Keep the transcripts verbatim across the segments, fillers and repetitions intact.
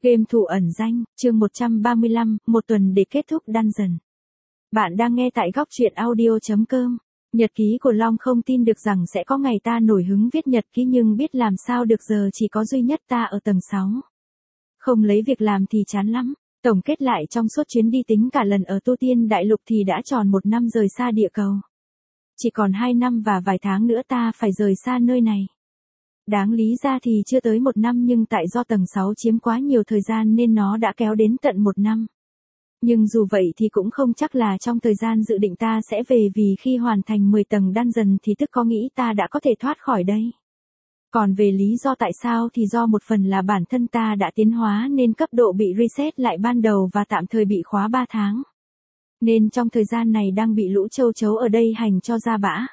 Game thủ ẩn danh, chương một trăm ba mươi lăm, một tuần để kết thúc dungeon. Bạn đang nghe tại góc truyện audio chấm com. Nhật ký của Long không tin được rằng sẽ có ngày ta nổi hứng viết nhật ký nhưng biết làm sao được giờ chỉ có duy nhất ta ở tầng sáu. Không lấy việc làm thì chán lắm. Tổng kết lại trong suốt chuyến đi tính cả lần ở Tu Tiên Đại Lục thì đã tròn một năm rời xa địa cầu. Chỉ còn hai năm và vài tháng nữa ta phải rời xa nơi này. Đáng lý ra thì chưa tới một năm nhưng tại do tầng sáu chiếm quá nhiều thời gian nên nó đã kéo đến tận một năm. Nhưng dù vậy thì cũng không chắc là trong thời gian dự định ta sẽ về vì khi hoàn thành mười tầng dungeon thì tức có nghĩ ta đã có thể thoát khỏi đây. Còn về lý do tại sao thì do một phần là bản thân ta đã tiến hóa nên cấp độ bị reset lại ban đầu và tạm thời bị khóa ba tháng. Nên trong thời gian này đang bị lũ châu chấu ở đây hành cho ra bã.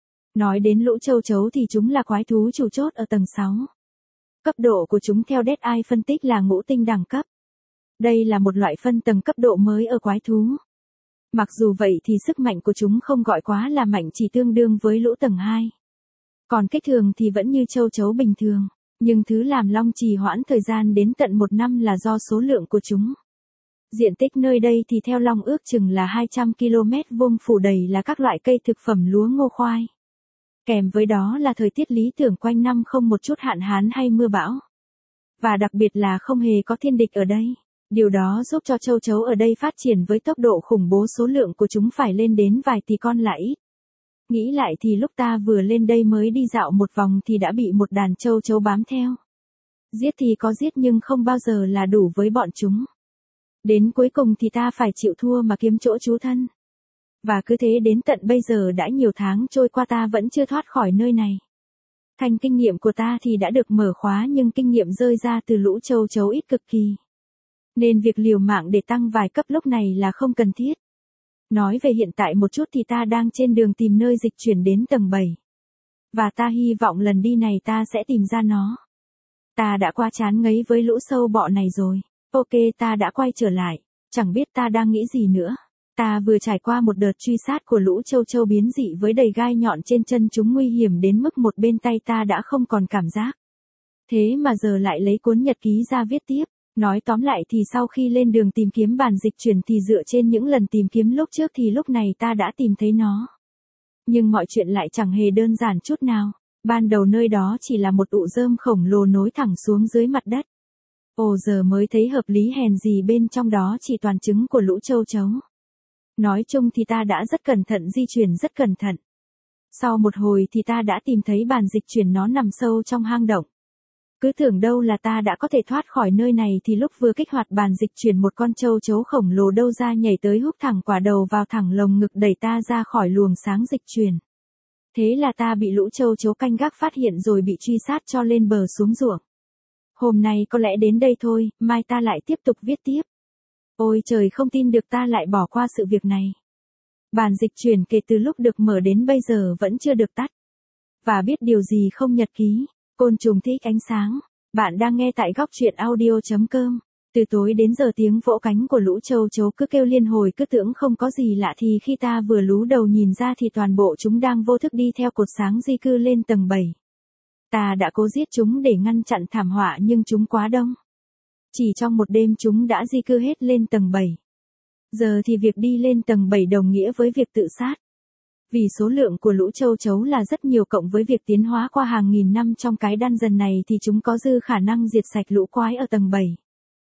Nói đến lũ châu chấu thì chúng là quái thú chủ chốt ở tầng sáu. Cấp độ của chúng theo Dead Eye phân tích là ngũ tinh đẳng cấp. Đây là một loại phân tầng cấp độ mới ở quái thú. Mặc dù vậy thì sức mạnh của chúng không gọi quá là mạnh, chỉ tương đương với lũ tầng hai. Còn kích thường thì vẫn như châu chấu bình thường, nhưng thứ làm Long trì hoãn thời gian đến tận một năm là do số lượng của chúng. Diện tích nơi đây thì theo Long ước chừng là hai trăm ki lô mét vuông phủ đầy là các loại cây thực phẩm lúa ngô khoai. Kèm với đó là thời tiết lý tưởng quanh năm không một chút hạn hán hay mưa bão. Và đặc biệt là không hề có thiên địch ở đây. Điều đó giúp cho châu chấu ở đây phát triển với tốc độ khủng bố, số lượng của chúng phải lên đến vài tỷ con là ít. Nghĩ lại thì lúc ta vừa lên đây mới đi dạo một vòng thì đã bị một đàn châu chấu bám theo. Giết thì có giết nhưng không bao giờ là đủ với bọn chúng. Đến cuối cùng thì ta phải chịu thua mà kiếm chỗ trú thân. Và cứ thế đến tận bây giờ đã nhiều tháng trôi qua ta vẫn chưa thoát khỏi nơi này. Thành kinh nghiệm của ta thì đã được mở khóa nhưng kinh nghiệm rơi ra từ lũ châu chấu ít cực kỳ. Nên việc liều mạng để tăng vài cấp lúc này là không cần thiết. Nói về hiện tại một chút thì ta đang trên đường tìm nơi dịch chuyển đến tầng bảy. Và ta hy vọng lần đi này ta sẽ tìm ra nó. Ta đã qua chán ngấy với lũ sâu bọ này rồi. Ok, ta đã quay trở lại. Chẳng biết ta đang nghĩ gì nữa. Ta vừa trải qua một đợt truy sát của lũ châu chấu biến dị với đầy gai nhọn trên chân chúng nguy hiểm đến mức một bên tay ta đã không còn cảm giác. Thế mà giờ lại lấy cuốn nhật ký ra viết tiếp. Nói tóm lại thì sau khi lên đường tìm kiếm bản dịch chuyển thì dựa trên những lần tìm kiếm lúc trước thì lúc này ta đã tìm thấy nó. Nhưng mọi chuyện lại chẳng hề đơn giản chút nào. Ban đầu nơi đó chỉ là một ụ rơm khổng lồ nối thẳng xuống dưới mặt đất. Ồ, giờ mới thấy hợp lý, hèn gì bên trong đó chỉ toàn trứng của lũ châu chấu. Nói chung thì ta đã rất cẩn thận di chuyển rất cẩn thận. Sau một hồi thì ta đã tìm thấy bản dịch chuyển, nó nằm sâu trong hang động. Cứ tưởng đâu là ta đã có thể thoát khỏi nơi này thì lúc vừa kích hoạt bản dịch chuyển một con châu chấu khổng lồ đâu ra nhảy tới húc thẳng quả đầu vào thẳng lồng ngực đẩy ta ra khỏi luồng sáng dịch chuyển. Thế là ta bị lũ châu chấu canh gác phát hiện rồi bị truy sát cho lên bờ xuống ruộng. Hôm nay có lẽ đến đây thôi, mai ta lại tiếp tục viết tiếp. Ôi trời, không tin được ta lại bỏ qua sự việc này. Bản dịch chuyển kể từ lúc được mở đến bây giờ vẫn chưa được tắt. Và biết điều gì không, nhật ký. Côn trùng thích ánh sáng. Bạn đang nghe tại góc truyện audio chấm com. Từ tối đến giờ tiếng vỗ cánh của lũ châu chấu cứ kêu liên hồi, cứ tưởng không có gì lạ thì khi ta vừa lú đầu nhìn ra thì toàn bộ chúng đang vô thức đi theo cột sáng di cư lên tầng bảy. Ta đã cố giết chúng để ngăn chặn thảm họa nhưng chúng quá đông. Chỉ trong một đêm chúng đã di cư hết lên tầng bảy. Giờ thì việc đi lên tầng bảy đồng nghĩa với việc tự sát. Vì số lượng của lũ châu chấu là rất nhiều cộng với việc tiến hóa qua hàng nghìn năm trong cái dungeon này thì chúng có dư khả năng diệt sạch lũ quái ở tầng bảy.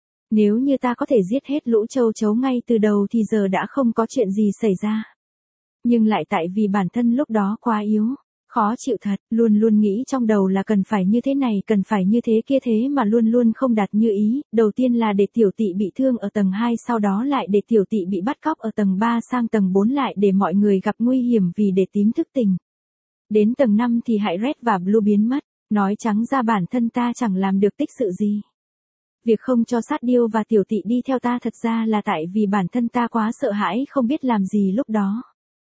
Nếu như ta có thể giết hết lũ châu chấu ngay từ đầu thì giờ đã không có chuyện gì xảy ra. Nhưng lại tại vì bản thân lúc đó quá yếu, khó chịu thật, luôn luôn nghĩ trong đầu là cần phải như thế này, cần phải như thế kia, thế mà luôn luôn không đạt như ý. Đầu tiên là để tiểu tỵ bị thương ở tầng hai, sau đó lại để tiểu tỵ bị bắt cóc ở tầng ba, sang tầng bốn lại để mọi người gặp nguy hiểm vì để tím thức tỉnh. Đến tầng năm thì hại Red và Blue biến mất, nói trắng ra bản thân ta chẳng làm được tích sự gì. Việc không cho sát điêu và tiểu tỵ đi theo ta thật ra là tại vì bản thân ta quá sợ hãi không biết làm gì lúc đó.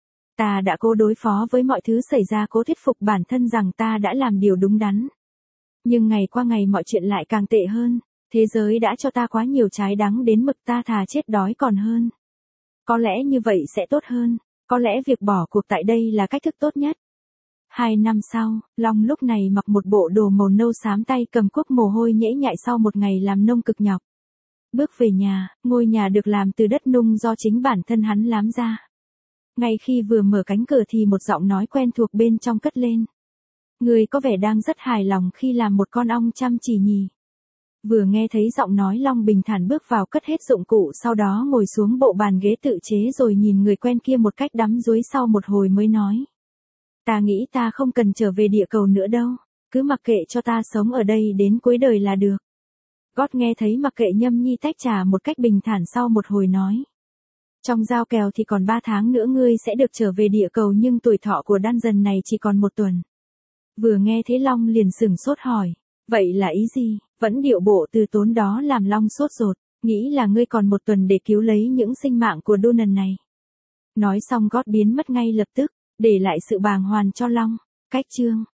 Ta đã cố đối phó với mọi thứ xảy ra, cố thuyết phục bản thân rằng ta đã làm điều đúng đắn. Nhưng ngày qua ngày mọi chuyện lại càng tệ hơn. Thế giới đã cho ta quá nhiều trái đắng đến mực ta thà chết đói còn hơn. Có lẽ như vậy sẽ tốt hơn. Có lẽ việc bỏ cuộc tại đây là cách thức tốt nhất. Hai năm sau, Long lúc này mặc một bộ đồ màu nâu xám, tay cầm cuốc, mồ hôi nhễ nhại sau một ngày làm nông cực nhọc. Bước về nhà, ngôi nhà được làm từ đất nung do chính bản thân hắn lám ra. Ngay khi vừa mở cánh cửa thì một giọng nói quen thuộc bên trong cất lên. Người có vẻ đang rất hài lòng khi làm một con ong chăm chỉ nhỉ. Vừa nghe thấy giọng nói, Long bình thản bước vào cất hết dụng cụ, sau đó ngồi xuống bộ bàn ghế tự chế rồi nhìn người quen kia một cách đắm đuối, sau một hồi mới nói. Ta nghĩ ta không cần trở về địa cầu nữa đâu, cứ mặc kệ cho ta sống ở đây đến cuối đời là được. God nghe thấy mặc kệ nhâm nhi tách trà một cách bình thản, sau một hồi nói. Trong giao kèo thì còn ba tháng nữa ngươi sẽ được trở về địa cầu, nhưng tuổi thọ của dungeon này chỉ còn một tuần. Vừa nghe thế Long liền sửng sốt hỏi. Vậy là ý gì? Vẫn điệu bộ từ tốn đó làm Long sốt ruột, nghĩ là ngươi còn một tuần để cứu lấy những sinh mạng của Donan này. Nói xong God biến mất ngay lập tức, để lại sự bàng hoàng cho Long. Cách chương